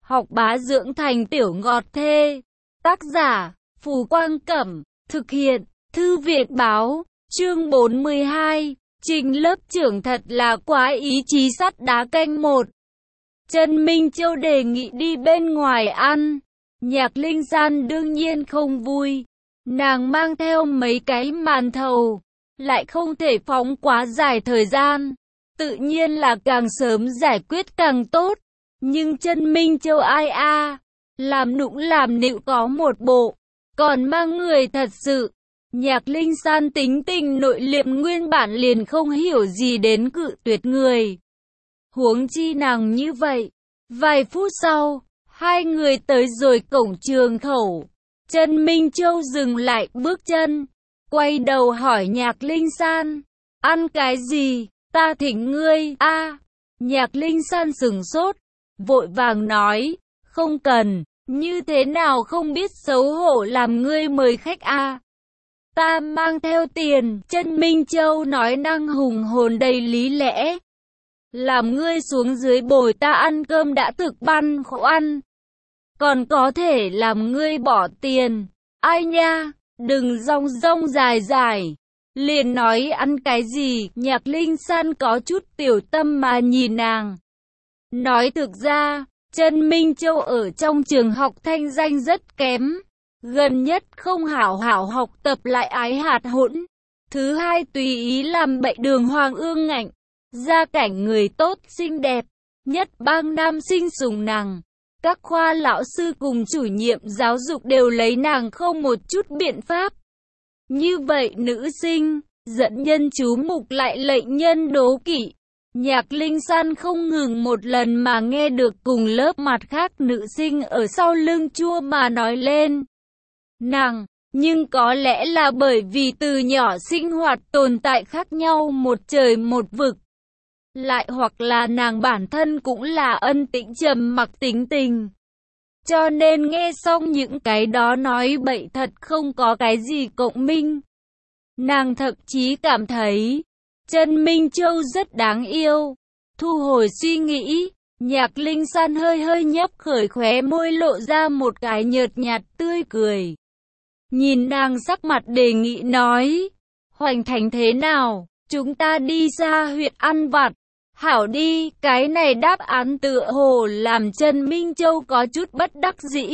học bá dưỡng thành tiểu ngọt thê. Tác giả, Phù Quang Cẩm, thực hiện, Thư viện Báo, chương 42, Trình lớp trưởng thật là quá ý chí sắt đá canh một. Trần Minh Châu đề nghị đi bên ngoài ăn. Nhạc Linh San đương nhiên không vui. Nàng mang theo mấy cái màn thầu, lại không thể phóng quá dài thời gian. Tự nhiên là càng sớm giải quyết càng tốt. Nhưng Trần Minh Châu ai a, làm nũng làm nịu có một bộ, còn mang người thật sự. Nhạc Linh San tính tình nội liệm nguyên bản liền không hiểu gì đến cự tuyệt người. Huống chi nàng như vậy. Vài phút sau, hai người tới rồi cổng trường khẩu. Trần Minh Châu dừng lại bước chân, quay đầu hỏi Nhạc Linh San, ăn cái gì, ta thỉnh ngươi, a. Nhạc Linh San sửng sốt, vội vàng nói, không cần, như thế nào không biết xấu hổ làm ngươi mời khách a. Ta mang theo tiền, Trần Minh Châu nói năng hùng hồn đầy lý lẽ. Làm ngươi xuống dưới bồi ta ăn cơm đã thực băn khoăn, còn có thể làm ngươi bỏ tiền. Ai nha, đừng rong rong dài dài, liền nói ăn cái gì. Nhạc Linh San có chút tiểu tâm mà nhìn nàng. Nói thực ra, Trần Minh Châu ở trong trường học thanh danh rất kém. Gần nhất không hảo hảo học tập lại ái hạt hỗn. Thứ hai tùy ý làm bậy đường hoàng ương ngạnh. Gia cảnh người tốt xinh đẹp, nhất bang nam sinh sùng nàng. Các khoa lão sư cùng chủ nhiệm giáo dục đều lấy nàng không một chút biện pháp. Như vậy nữ sinh, dẫn nhân chú mục lại lệnh nhân đố kỵ. Nhạc Linh San không ngừng một lần mà nghe được cùng lớp mặt khác nữ sinh ở sau lưng chua mà nói lên. Nàng, nhưng có lẽ là bởi vì từ nhỏ sinh hoạt tồn tại khác nhau một trời một vực. Lại hoặc là nàng bản thân cũng là ân tĩnh trầm mặc tính tình. Cho nên nghe xong những cái đó nói bậy thật không có cái gì cộng minh. Nàng thậm chí cảm thấy Trần Minh Châu rất đáng yêu. Thu hồi suy nghĩ, Nhạc Linh San hơi hơi nhấp khởi khóe môi lộ ra một cái nhợt nhạt tươi cười. Nhìn nàng sắc mặt đề nghị nói, Hoành Thành thế nào, chúng ta đi ra huyện ăn vặt. Hảo đi, cái này đáp án tựa hồ làm Trần Minh Châu có chút bất đắc dĩ.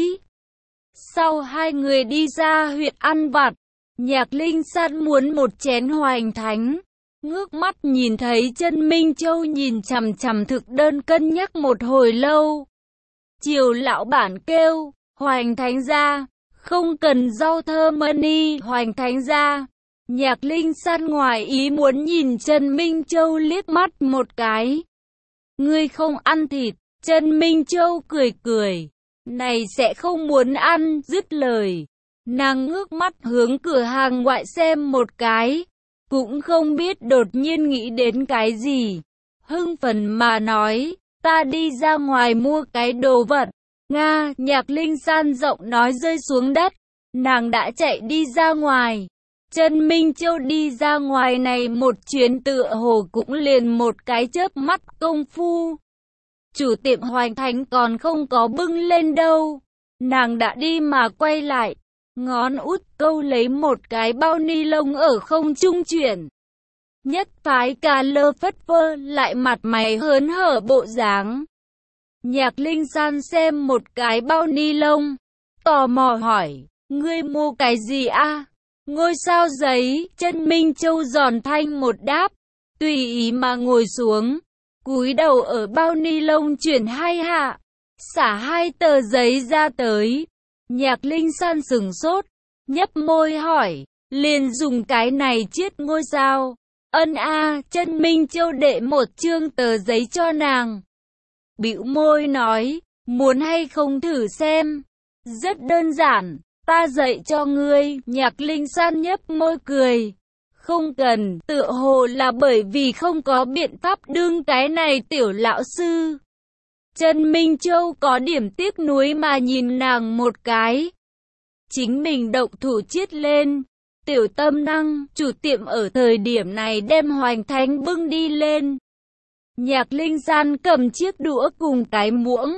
Sau hai người đi ra huyện ăn vặt, Nhạc Linh San muốn một chén Hoành Thánh. Ngước mắt nhìn thấy Trần Minh Châu nhìn chằm chằm thực đơn cân nhắc một hồi lâu. Chiều lão bản kêu, Hoành Thánh ra, không cần rau thơm mani, Hoành Thánh ra. Nhạc Linh San ngoài ý muốn nhìn Trần Minh Châu liếc mắt một cái. Ngươi không ăn thịt, Trần Minh Châu cười cười. Này sẽ không muốn ăn, dứt lời. Nàng ngước mắt hướng cửa hàng ngoại xem một cái. Cũng không biết đột nhiên nghĩ đến cái gì. Hưng phấn mà nói, ta đi ra ngoài mua cái đồ vật. Nga, Nhạc Linh San giọng nói rơi xuống đất. Nàng đã chạy đi ra ngoài. Trần Minh Châu đi ra ngoài này một chuyến tựa hồ cũng liền một cái chớp mắt công phu. Chủ tiệm Hoành Thánh còn không có bưng lên đâu. Nàng đã đi mà quay lại. Ngón út câu lấy một cái bao ni lông ở không trung chuyển. Nhất phái cà lơ phất phơ lại mặt mày hớn hở bộ dáng. Nhạc Linh San xem một cái bao ni lông. Tò mò hỏi, ngươi mua cái gì a? Ngôi sao giấy, Trần Minh Châu giòn thanh một đáp, tùy ý mà ngồi xuống, cúi đầu ở bao ni lông chuyển hai hạ, xả hai tờ giấy ra tới. Nhạc Linh San sửng sốt, nhấp môi hỏi, liền dùng cái này chiết ngôi sao. Ân a, Trần Minh Châu đệ một chương tờ giấy cho nàng. Bĩu môi nói, muốn hay không thử xem. Rất đơn giản. Ta dạy cho ngươi. Nhạc Linh San nhấp môi cười. Không cần, tựa hồ là bởi vì không có biện pháp đương cái này tiểu lão sư. Trần Minh Châu có điểm tiếc nuối mà nhìn nàng một cái. Chính mình động thủ chiết lên. Tiểu tâm năng, chủ tiệm ở thời điểm này đem Hoành Thánh bưng đi lên. Nhạc Linh San cầm chiếc đũa cùng cái muỗng.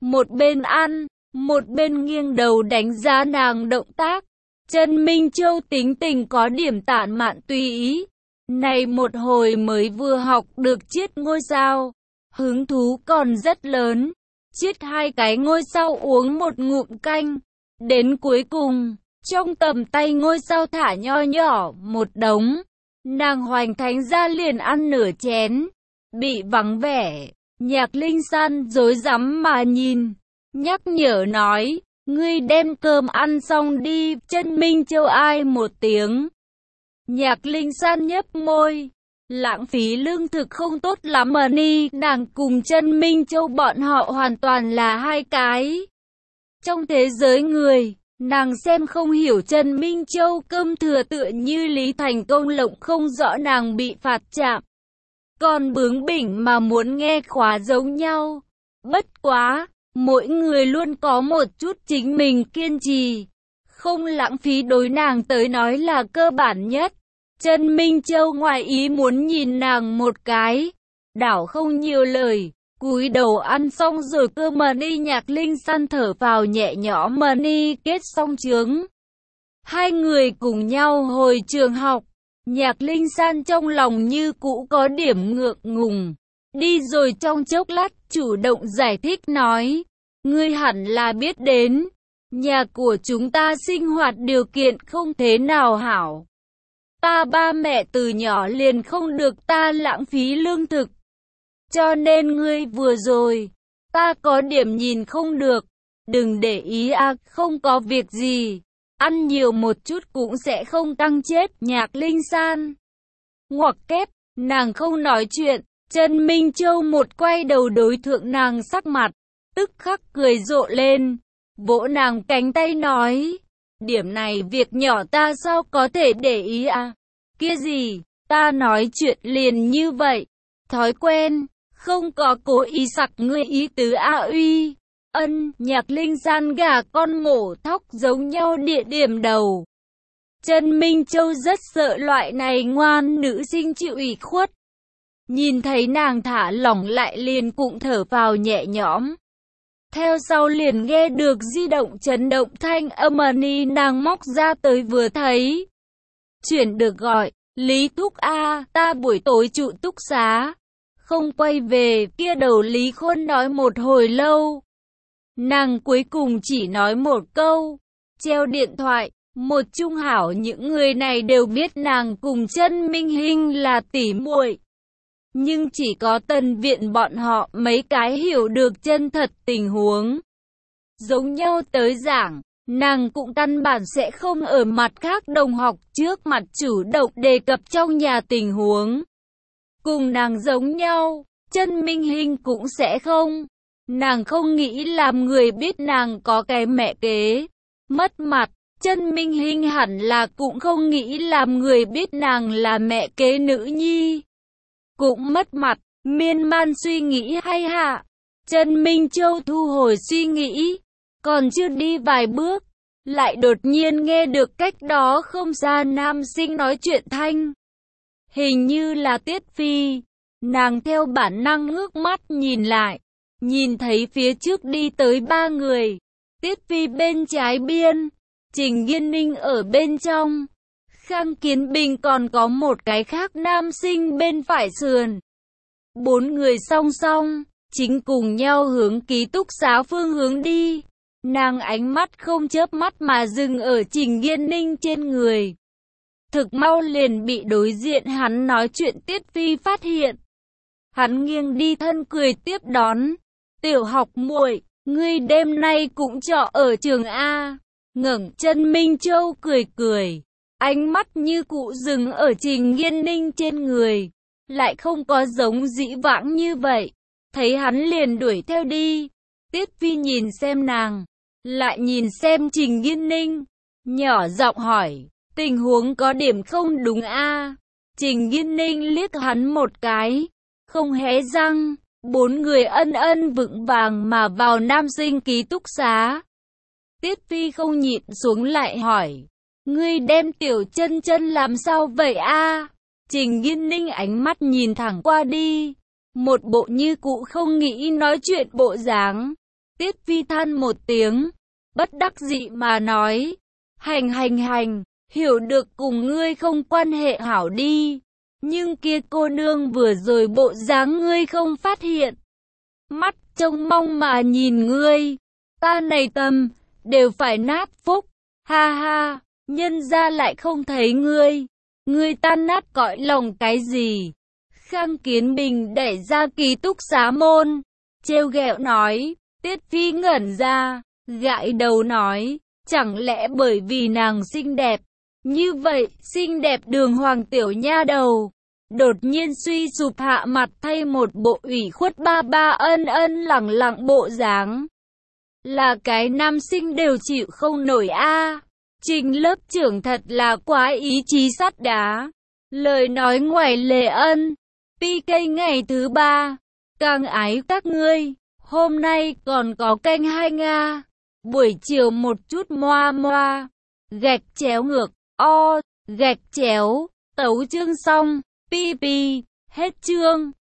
một bên ăn, một bên nghiêng đầu đánh giá nàng động tác. Trần Minh Châu tính tình có điểm tản mạn tùy ý. Này một hồi mới vừa học được chiết ngôi sao, hứng thú còn rất lớn. Chiết 2 cái ngôi sao uống một ngụm canh. Đến cuối cùng, trong tầm tay ngôi sao thả nho nhỏ một đống. Nàng Hoành Thánh ra liền ăn nửa chén. Bị vắng vẻ, Nhạc Linh San rối rắm mà nhìn, nhắc nhở nói, ngươi đem cơm ăn xong đi. Trần Minh Châu ai một tiếng. Nhạc Linh San nhếch môi, lãng phí lương thực không tốt lắm mà ni. Nàng cùng Trần Minh Châu bọn họ hoàn toàn là hai cái. Trong thế giới người, nàng xem không hiểu. Trần Minh Châu cơm thừa tựa như Lý Thành Công lộng không rõ nàng bị phạt chạm. Còn bướng bỉnh mà muốn nghe khóa giống nhau. Bất quá, mỗi người luôn có một chút chính mình kiên trì. Không lãng phí đối nàng tới nói là cơ bản nhất. Trần Minh Châu ngoài ý muốn nhìn nàng một cái. Đảo không nhiều lời, cúi đầu ăn xong rồi cơ mà đi. Nhạc Linh San thở vào nhẹ nhõm mà đi kết xong chướng. Hai người cùng nhau hồi trường học. Nhạc Linh San trong lòng như cũ có điểm ngượng ngùng. Đi rồi trong chốc lát chủ động giải thích nói. Ngươi hẳn là biết đến. Nhà của chúng ta sinh hoạt điều kiện không thế nào hảo. Ta ba mẹ từ nhỏ liền không được ta lãng phí lương thực. Cho nên ngươi vừa rồi, ta có điểm nhìn không được. Đừng để ý à, không có việc gì. Ăn nhiều một chút cũng sẽ không tăng chết. Nhạc Linh San ngoặc kép, nàng không nói chuyện. Trần Minh Châu một quay đầu đối thượng nàng sắc mặt, tức khắc cười rộ lên, vỗ nàng cánh tay nói, điểm này việc nhỏ ta sao có thể để ý à? Kia gì, ta nói chuyện liền như vậy, thói quen, không có cố ý sặc ngươi ý tứ a uy. Ân, Nhạc Linh San gà con mổ thóc giống nhau địa điểm đầu. Trần Minh Châu rất sợ loại này ngoan nữ sinh chịu ủy khuất. Nhìn thấy nàng thả lỏng lại liền cũng thở vào nhẹ nhõm. Theo sau liền nghe được di động chấn động thanh âm ni nàng móc ra tới vừa thấy. Chuyển được gọi, Lý Thúc A, ta buổi tối trụ túc xá. Không quay về, kia đầu Lý Khôn nói một hồi lâu. Nàng cuối cùng chỉ nói một câu, treo điện thoại. Một trung hảo những người này đều biết nàng cùng Trần Minh Hinh là tỉ muội. Nhưng chỉ có Tân Viện bọn họ mấy cái hiểu được chân thật tình huống. Giống nhau tới giảng, nàng cũng căn bản sẽ không ở mặt khác đồng học trước mặt chủ động đề cập trong nhà tình huống. Cùng nàng giống nhau, Trần Minh Hinh cũng sẽ không. Nàng không nghĩ làm người biết nàng có cái mẹ kế. Mất mặt, Trần Minh Hinh hẳn là cũng không nghĩ làm người biết nàng là mẹ kế nữ nhi. Cũng mất mặt, miên man suy nghĩ hay hạ. Trần Minh Châu thu hồi suy nghĩ, còn chưa đi vài bước, lại đột nhiên nghe được cách đó không xa nam sinh nói chuyện thanh. Hình như là Tiết Phi, nàng theo bản năng ngước mắt nhìn lại, nhìn thấy phía trước đi tới 3 người. Tiết Phi bên trái biên, Trình Nghiên Ninh ở bên trong. Khang Kiến Bình còn có một cái khác nam sinh bên phải sườn. 4 người song song, chính cùng nhau hướng ký túc xá phương hướng đi. Nàng ánh mắt không chớp mắt mà dừng ở Trình Nghiên Ninh trên người. Thực mau liền bị đối diện hắn nói chuyện Tiết Phi phát hiện. Hắn nghiêng đi thân cười tiếp đón. Tiểu học muội, ngươi đêm nay cũng trọ ở trường A. Ngẩng Trần Minh Châu cười cười. Ánh mắt như cụ dừng ở Trình Nghiên Ninh trên người, lại không có giống dĩ vãng như vậy. Thấy hắn liền đuổi theo đi. Tiết Phi nhìn xem nàng, lại nhìn xem Trình Nghiên Ninh, nhỏ giọng hỏi, tình huống có điểm không đúng a? Trình Nghiên Ninh liếc hắn một cái, không hé răng. 4 người ân ân vững vàng mà vào nam sinh ký túc xá. Tiết Phi không nhịn xuống lại hỏi, ngươi đem Tiểu Chân Chân làm sao vậy a? Trình Nghiên Ninh ánh mắt nhìn thẳng qua đi, một bộ như cụ không nghĩ nói chuyện bộ dáng. Tiết Phi than một tiếng, bất đắc dĩ mà nói, hành, hiểu được cùng ngươi không quan hệ hảo đi. Nhưng kia cô nương vừa rồi bộ dáng ngươi không phát hiện. Mắt trông mong mà nhìn ngươi, ta này tâm, đều phải nát phúc, ha ha, nhân ra lại không thấy ngươi. Ngươi tan nát cõi lòng cái gì? Khang Kiến Bình đẩy ra ký túc xá môn, trêu ghẹo nói. Tiết Phi ngẩn ra, gãi đầu nói, chẳng lẽ bởi vì nàng xinh đẹp? Như vậy, xinh đẹp đường hoàng tiểu nha đầu, đột nhiên suy sụp hạ mặt thay một bộ ủy khuất ba ba ân lẳng bộ dáng. Là cái nam sinh đều chịu không nổi a. Trình lớp trưởng thật là quá ý chí sắt đá. Lời nói ngoài lề ân. PK ngày thứ 3. Càng ái các ngươi. Hôm nay còn có canh 2 Nga. Buổi chiều một chút moa. Gạch chéo ngược. Gạch chéo. Tấu chương xong. PP. Hết chương.